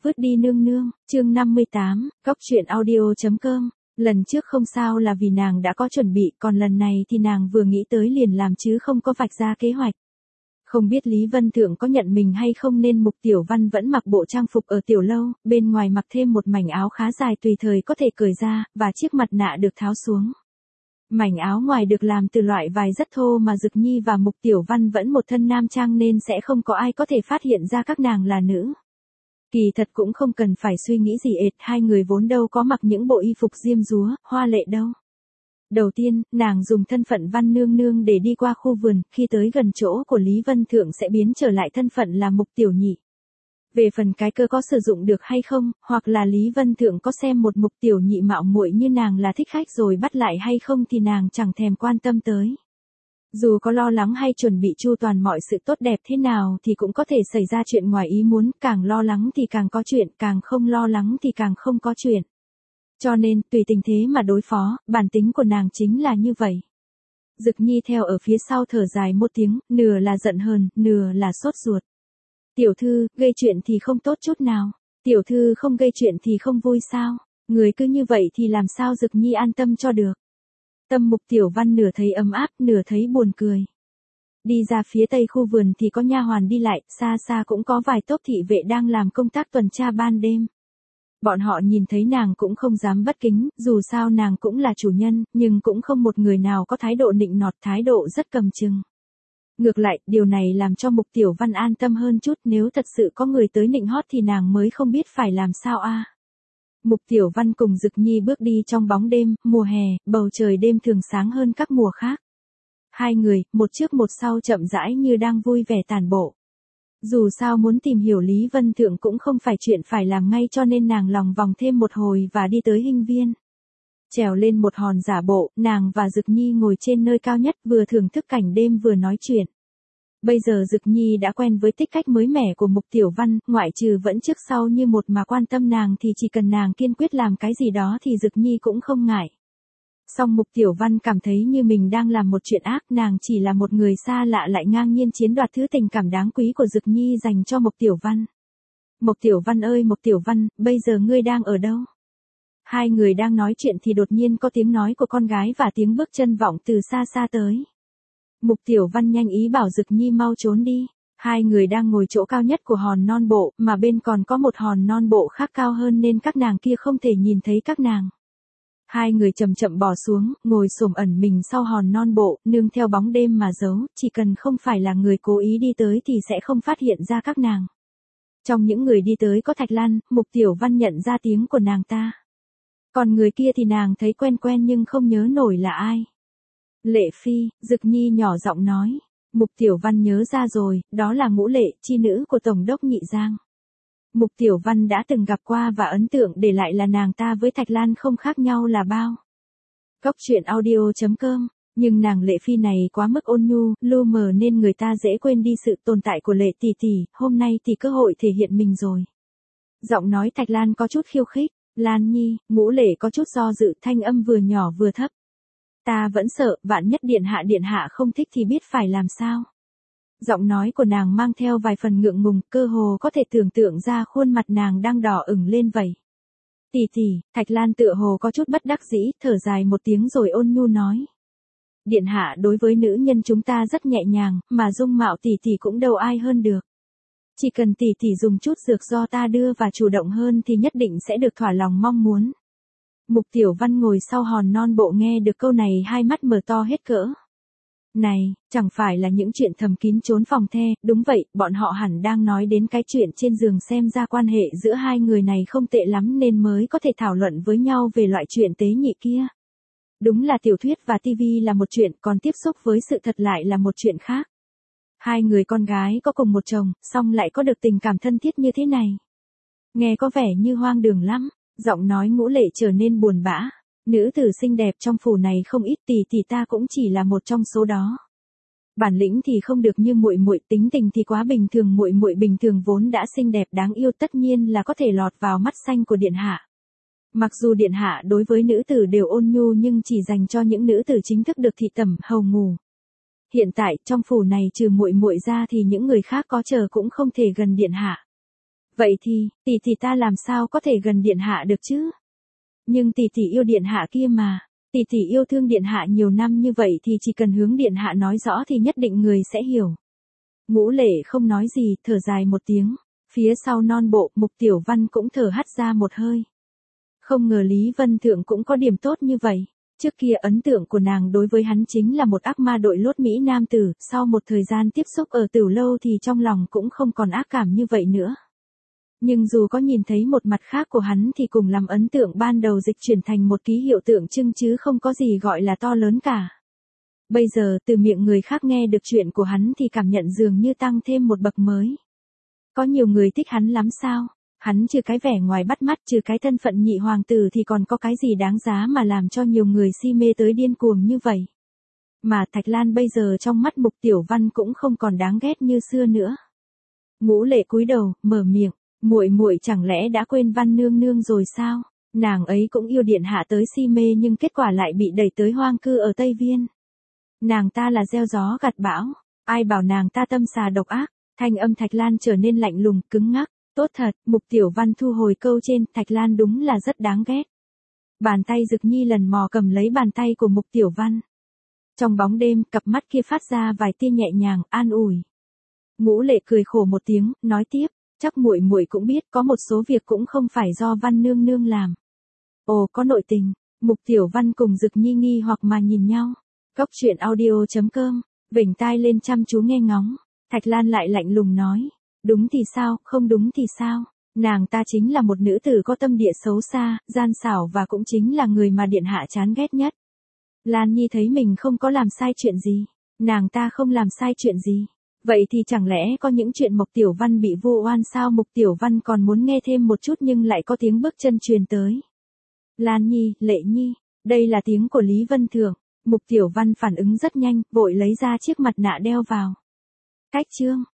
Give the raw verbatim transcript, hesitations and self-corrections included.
Vứt đi nương nương, chương năm mươi tám, cóc truyện audio.com. Lần trước không sao là vì nàng đã có chuẩn bị, còn lần này thì nàng vừa nghĩ tới liền làm chứ không có vạch ra kế hoạch. Không biết Lý Vân Thượng có nhận mình hay không nên Mục Tiểu Văn vẫn mặc bộ trang phục ở tiểu lâu, bên ngoài mặc thêm một mảnh áo khá dài tùy thời có thể cởi ra, và chiếc mặt nạ được tháo xuống. Mảnh áo ngoài được làm từ loại vải rất thô mà Dực Nhi và Mục Tiểu Văn vẫn một thân nam trang nên sẽ không có ai có thể phát hiện ra các nàng là nữ. Kỳ thật cũng không cần phải suy nghĩ gì ệt, hai người vốn đâu có mặc những bộ y phục diêm dúa, hoa lệ đâu. Đầu tiên, nàng dùng thân phận Văn Nương Nương để đi qua khu vườn, khi tới gần chỗ của Lý Vân Thượng sẽ biến trở lại thân phận là Mục Tiểu Nhị. Về phần cái cơ có sử dụng được hay không, hoặc là Lý Vân Thượng có xem một Mục Tiểu Nhị mạo muội như nàng là thích khách rồi bắt lại hay không thì nàng chẳng thèm quan tâm tới. Dù có lo lắng hay chuẩn bị chu toàn mọi sự tốt đẹp thế nào thì cũng có thể xảy ra chuyện ngoài ý muốn, càng lo lắng thì càng có chuyện, càng không lo lắng thì càng không có chuyện. Cho nên, tùy tình thế mà đối phó, bản tính của nàng chính là như vậy. Dực Nhi theo ở phía sau thở dài một tiếng, nửa là giận hờn, nửa là sốt ruột. Tiểu thư, gây chuyện thì không tốt chút nào. Tiểu thư không gây chuyện thì không vui sao? Người cứ như vậy thì làm sao Dực Nhi an tâm cho được? Tâm Mục Tiểu Văn nửa thấy ấm áp, nửa thấy buồn cười. Đi ra phía tây khu vườn thì có nha hoàn đi lại, xa xa cũng có vài tốp thị vệ đang làm công tác tuần tra ban đêm. Bọn họ nhìn thấy nàng cũng không dám bất kính, dù sao nàng cũng là chủ nhân, nhưng cũng không một người nào có thái độ nịnh nọt, thái độ rất cầm chừng. Ngược lại, điều này làm cho Mục Tiểu Văn an tâm hơn chút, nếu thật sự có người tới nịnh hót thì nàng mới không biết phải làm sao a. À. Mục Tiểu Văn cùng Dực Nhi bước đi trong bóng đêm, mùa hè, bầu trời đêm thường sáng hơn các mùa khác. Hai người, một trước một sau chậm rãi như đang vui vẻ tản bộ. Dù sao muốn tìm hiểu Lý Vân Thượng cũng không phải chuyện phải làm ngay cho nên nàng lòng vòng thêm một hồi và đi tới Hinh Viên. Trèo lên một hòn giả bộ, nàng và Dực Nhi ngồi trên nơi cao nhất vừa thưởng thức cảnh đêm vừa nói chuyện. Bây giờ Dực Nhi đã quen với tích cách mới mẻ của Mục Tiểu Văn, ngoại trừ vẫn trước sau như một mà quan tâm nàng thì chỉ cần nàng kiên quyết làm cái gì đó thì Dực Nhi cũng không ngại. Song Mục Tiểu Văn cảm thấy như mình đang làm một chuyện ác, nàng chỉ là một người xa lạ lại ngang nhiên chiếm đoạt thứ tình cảm đáng quý của Dực Nhi dành cho Mục Tiểu Văn. Mục Tiểu Văn ơi Mục Tiểu Văn, bây giờ ngươi đang ở đâu? Hai người đang nói chuyện thì đột nhiên có tiếng nói của con gái và tiếng bước chân vọng từ xa xa tới. Mục Tiểu Văn nhanh ý bảo Dực Nhi mau trốn đi. Hai người đang ngồi chỗ cao nhất của hòn non bộ, mà bên còn có một hòn non bộ khác cao hơn nên các nàng kia không thể nhìn thấy các nàng. Hai người chậm chậm bò xuống, ngồi xổm ẩn mình sau hòn non bộ, nương theo bóng đêm mà giấu, chỉ cần không phải là người cố ý đi tới thì sẽ không phát hiện ra các nàng. Trong những người đi tới có Thạch Lan, Mục Tiểu Văn nhận ra tiếng của nàng ta. Còn người kia thì nàng thấy quen quen nhưng không nhớ nổi là ai. Lệ Phi, Dực Nhi nhỏ giọng nói. Mục Tiểu Văn nhớ ra rồi, đó là Ngũ Lệ, chi nữ của Tổng đốc Nhị Giang. Mục Tiểu Văn đã từng gặp qua và ấn tượng để lại là nàng ta với Thạch Lan không khác nhau là bao. Cóc truyện audio.com, nhưng nàng Lệ Phi này quá mức ôn nhu, lu mờ nên người ta dễ quên đi sự tồn tại của Lệ tỷ tỷ, hôm nay thì cơ hội thể hiện mình rồi. Giọng nói Thạch Lan có chút khiêu khích, Lan Nhi, Ngũ Lệ có chút do dự, thanh âm vừa nhỏ vừa thấp. Ta vẫn sợ, vạn nhất điện hạ điện hạ không thích thì biết phải làm sao. Giọng nói của nàng mang theo vài phần ngượng ngùng, cơ hồ có thể tưởng tượng ra khuôn mặt nàng đang đỏ ửng lên vậy. Tỷ tỷ, Thạch Lan tựa hồ có chút bất đắc dĩ, thở dài một tiếng rồi ôn nhu nói. Điện hạ đối với nữ nhân chúng ta rất nhẹ nhàng, mà dung mạo tỷ tỷ cũng đâu ai hơn được. Chỉ cần tỷ tỷ dùng chút dược do ta đưa và chủ động hơn thì nhất định sẽ được thỏa lòng mong muốn. Mục Tiểu Văn ngồi sau hòn non bộ nghe được câu này hai mắt mở to hết cỡ. Này, chẳng phải là những chuyện thầm kín trốn phòng the, đúng vậy, bọn họ hẳn đang nói đến cái chuyện trên giường xem ra quan hệ giữa hai người này không tệ lắm nên mới có thể thảo luận với nhau về loại chuyện tế nhị kia. Đúng là tiểu thuyết và tivi là một chuyện, còn tiếp xúc với sự thật lại là một chuyện khác. Hai người con gái có cùng một chồng, song lại có được tình cảm thân thiết như thế này. Nghe có vẻ như hoang đường lắm, giọng nói Ngũ Lệ trở nên buồn bã. Nữ tử xinh đẹp trong phủ này không ít, tỷ tỷ ta cũng chỉ là một trong số đó. Bản lĩnh thì không được như muội muội, tính tình thì quá bình thường, muội muội bình thường vốn đã xinh đẹp đáng yêu tất nhiên là có thể lọt vào mắt xanh của điện hạ. Mặc dù điện hạ đối với nữ tử đều ôn nhu nhưng chỉ dành cho những nữ tử chính thức được thị tẩm hầu ngủ. Hiện tại trong phủ này trừ muội muội ra thì những người khác có chờ cũng không thể gần điện hạ. Vậy thì, tỷ tỷ ta làm sao có thể gần điện hạ được chứ? Nhưng tỷ tỷ yêu điện hạ kia mà, tỷ tỷ yêu thương điện hạ nhiều năm như vậy thì chỉ cần hướng điện hạ nói rõ thì nhất định người sẽ hiểu. Ngũ Lệ không nói gì, thở dài một tiếng, phía sau non bộ, Mục Tiểu Văn cũng thở hắt ra một hơi. Không ngờ Lý Vân Thượng cũng có điểm tốt như vậy. Trước kia ấn tượng của nàng đối với hắn chính là một ác ma đội lốt Mỹ nam tử, sau một thời gian tiếp xúc ở Tửu Lâu thì trong lòng cũng không còn ác cảm như vậy nữa. Nhưng dù có nhìn thấy một mặt khác của hắn thì cùng làm ấn tượng ban đầu dịch chuyển thành một ký hiệu tượng trưng chứ không có gì gọi là to lớn cả. Bây giờ từ miệng người khác nghe được chuyện của hắn thì cảm nhận dường như tăng thêm một bậc mới. Có nhiều người thích hắn lắm sao? Hắn trừ cái vẻ ngoài bắt mắt, trừ cái thân phận nhị hoàng tử thì còn có cái gì đáng giá mà làm cho nhiều người si mê tới điên cuồng như vậy. Mà Thạch Lan bây giờ trong mắt Mục Tiểu Văn cũng không còn đáng ghét như xưa nữa. Ngũ Lệ cúi đầu, mở miệng, muội muội chẳng lẽ đã quên Văn nương nương rồi sao? Nàng ấy cũng yêu điện hạ tới si mê nhưng kết quả lại bị đẩy tới hoang cư ở Tây Viên. Nàng ta là gieo gió gặt bão, ai bảo nàng ta tâm xà độc ác? Thanh âm Thạch Lan trở nên lạnh lùng, cứng ngắc. Tốt thật, Mục Tiểu Văn thu hồi câu trên, Thạch Lan đúng là rất đáng ghét. Bàn tay Dực Nhi lần mò cầm lấy bàn tay của Mục Tiểu Văn. Trong bóng đêm, cặp mắt kia phát ra vài tia nhẹ nhàng, an ủi. Ngũ Lệ cười khổ một tiếng, nói tiếp, chắc muội muội cũng biết có một số việc cũng không phải do Văn nương nương làm. Ồ, có nội tình. Mục Tiểu Văn cùng Dực Nhi nghi hoặc mà nhìn nhau. Cốc truyện audio chấm com, vểnh tai lên chăm chú nghe ngóng. Thạch Lan lại lạnh lùng nói. Đúng thì sao, không đúng thì sao? Nàng ta chính là một nữ tử có tâm địa xấu xa, gian xảo và cũng chính là người mà điện hạ chán ghét nhất. Lan Nhi thấy mình không có làm sai chuyện gì. Nàng ta không làm sai chuyện gì. Vậy thì chẳng lẽ có những chuyện Mục Tiểu Văn bị vu oan sao? Mục Tiểu Văn còn muốn nghe thêm một chút nhưng lại có tiếng bước chân truyền tới. Lan Nhi, Lệ Nhi, đây là tiếng của Lý Vân Thượng. Mục Tiểu Văn phản ứng rất nhanh, vội lấy ra chiếc mặt nạ đeo vào. Cách chương